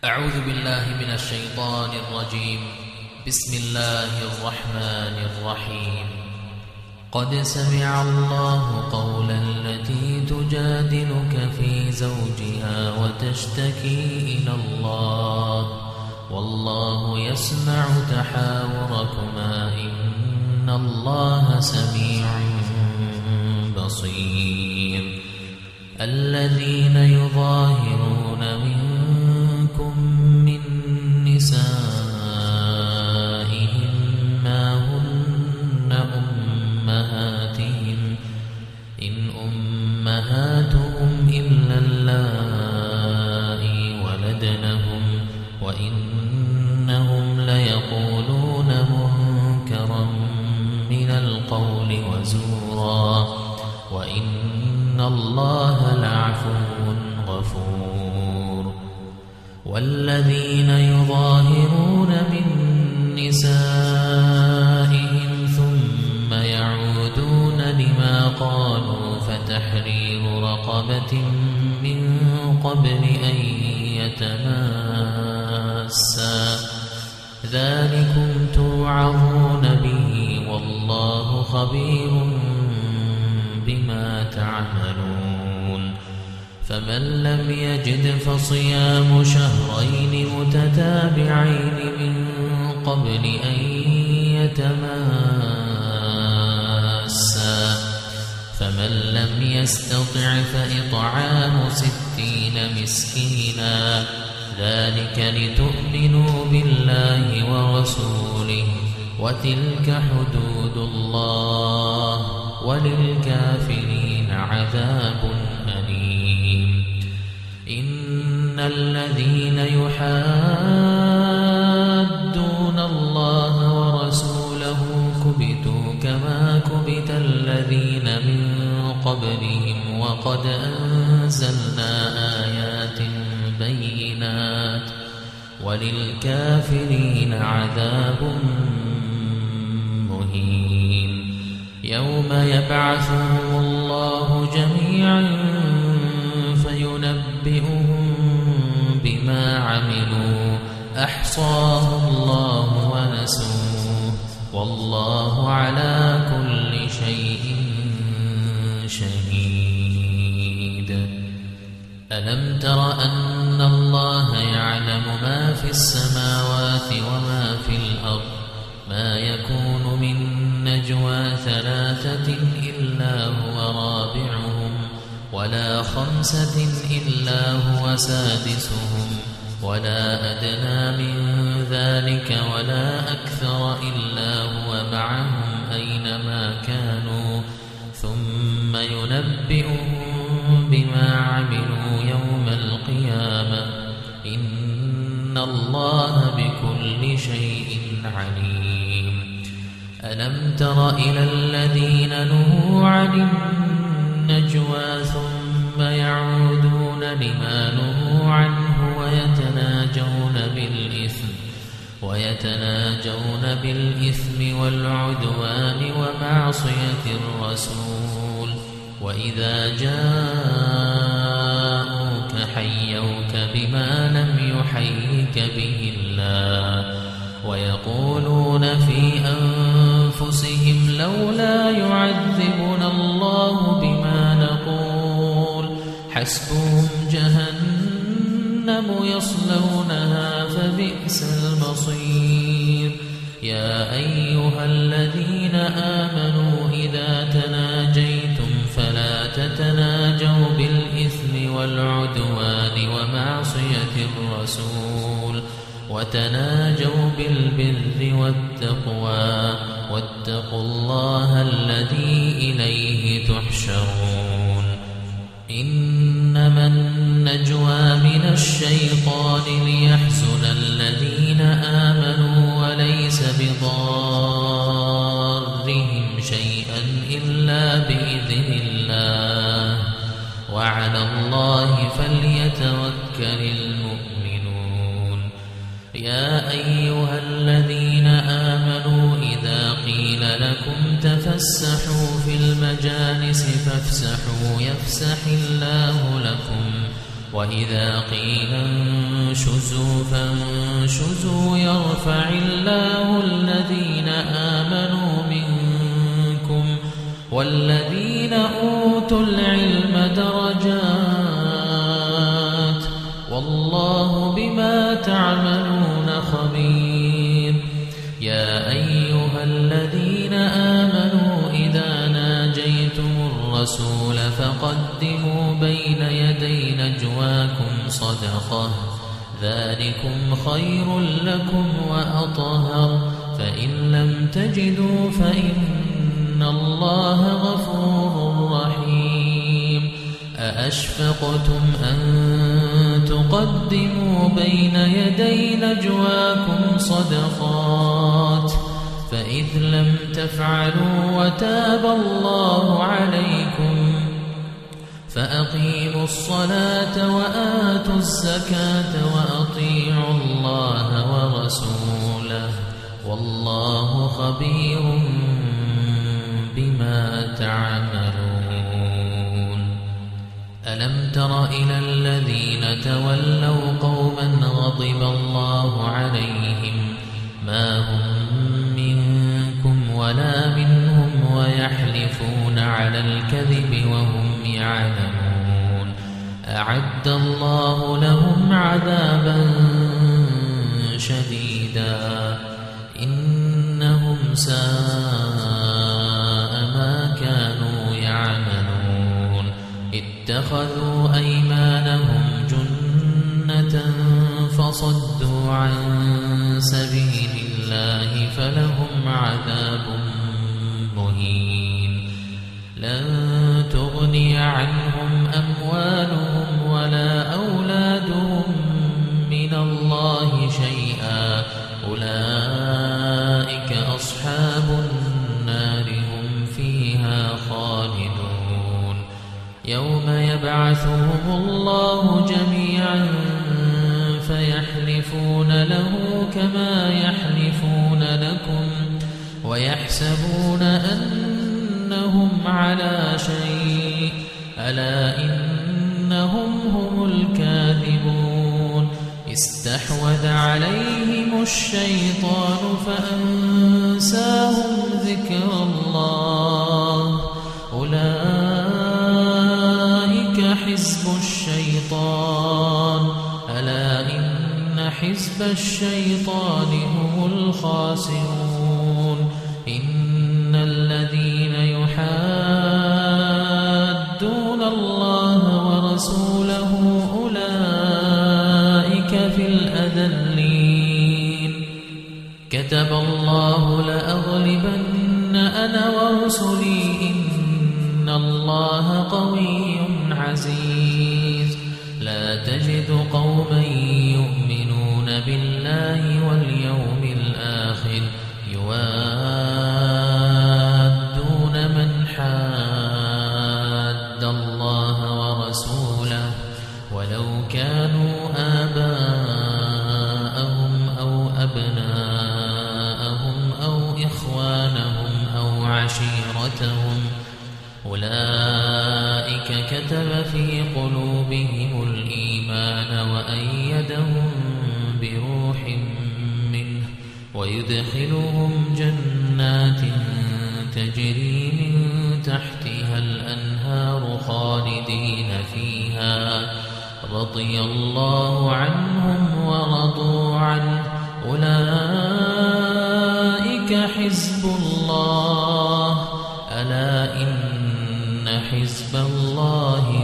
أعوذ بالله من الشيطان الرجيم. بسم الله الرحمن الرحيم. قد سمع الله قول التي تجادلك في زوجها وتشتكي إلى الله والله يسمع تحاوركما إن الله سميع بصير. الذين يظاهرون منكم من نسائهم ما هن أمهاتهم إن أمهاتهم إلا اللائي ولدنهم وإنهم ليقولون منكرا من القول وزورا وإن الله لعفو غفور. والذين يظاهرون من نسائهم ثم يعودون لما قالوا فتحرير رقبة من قبل أن يتماسا ذلكم توعظون به والله خبير بما تعملون. فمن لم يجد فصيام شهرين متتابعين من قبل أن يتماسا فمن لم يستطع فإطعام 60 مسكينا ذلك لتؤمنوا بالله ورسوله وتلك حدود الله وللكافرين عذاب أليم. إن الذين يحادون الله ورسوله كبتوا كما كبت الذين من قبلهم وقد أنزلنا آيات بينات وللكافرين عذاب مهين. يوم يبعثهم الله جميعا فينبئهم بما عملوا أحصاه الله ونسوه والله على كل شيء شهيد. ألم تر أن الله يعلم ما في السماوات وما في الأرض ما يكون من نجوى 3 إلا هو رابعهم ولا 5 إلا هو سادسهم ولا أدنى من ذلك ولا أكثر إلا هو معهم أينما كانوا ثم ينبئهم بما عملوا يوم القيامة إن الله بكل شيء عليم. ألم تر إلى الذين نهوا عن النجوى ثم يعودون لما نهوا عنه ويتناجون بالإثم والعدوان ومعصية الرسول وإذا جاءوك حيوك بما لم يحيك به الله ويقولون في أنفسهم لولا يعذبنا الله بما نقول حسبهم جهنم يصلونها فبئس المصير. يا أيها الذين آمنوا إذا تناجيتم فلا تتناجوا بالإثم والعدوان ومعصية الرسول وتناجوا بالبر والتقوى واتقوا الله الذي إليه تحشرون. إنما النجوى من الشيطان ليحزن الذين آمنوا وليس بضارهم شيئا إلا بإذن الله وعلى الله فليتوكل المؤمنون. يا أيها الذين آمنوا إذا قيل لكم تفسحوا في المجالس فافسحوا يفسح الله لكم وإذا قيل انشزوا فانشزوا يرفع الله الذين آمنوا منكم والذين أوتوا العلم درجات والله بما تعملون خبير. يا أيها الذين آمنوا إذا ناجيتم الرسول فقدموا بين يدي نجواكم صدقة ذلكم خير لكم وأطهر فإن لم تجدوا فإن الله غفور رحيم. أأشفقتم أن تقدموا بين يدي نجواكم صدقات فإذ لم تفعلوا وتاب الله عليكم فأقيموا الصلاة وآتوا الزكاة وأطيعوا الله ورسوله والله خبير بما تعملون. ألم تر إلى الذين تولوا قوما غضب الله عليهم ما هم منكم ولا منهم ويحلفون على الكذب وهم يعلمون أعد الله لهم عذابا شديدا إنهم ساء ما كانوا يعملون. اتخذوا أيمانهم جنة فصدوا عن سبيل الله فلهم عذاب مهين. لن تغني عنهم أموالهم ولا أولادهم من الله شيئا أولئك أصحاب النار هم فيها خالدون. يوم يبعثهم الله جميعا فيحلفون له كما يحلفون لكم ويحسبون أنهم على شيء ألا إنهم هم الكاذبون. استحوذ عليهم الشيطان فأنساهم ذكر الله أولئك حزب الشيطان ألا إن حزب الشيطان هم الخاسرون. إن الذين يحادون الله ورسوله أولئك في الأذلين. كتب الله لأغلبن أنا ورسلي إن الله قوي عزيز. لا تجد قوما يؤمنون بالله واليوم الآخر يوادون من حاد الله ورسوله ولو كانوا آباءهم أو أبناءهم أو إخوانهم أو عشيرتهم أولئك كتب في قلوبهم الإيمان وأيدهم بروح منه ويدخلهم جنات تجري من تحتها الأنهار خالدين فيها رضي الله عنهم ورضوا عنه أولئك حزب الله ألا إن حزب الله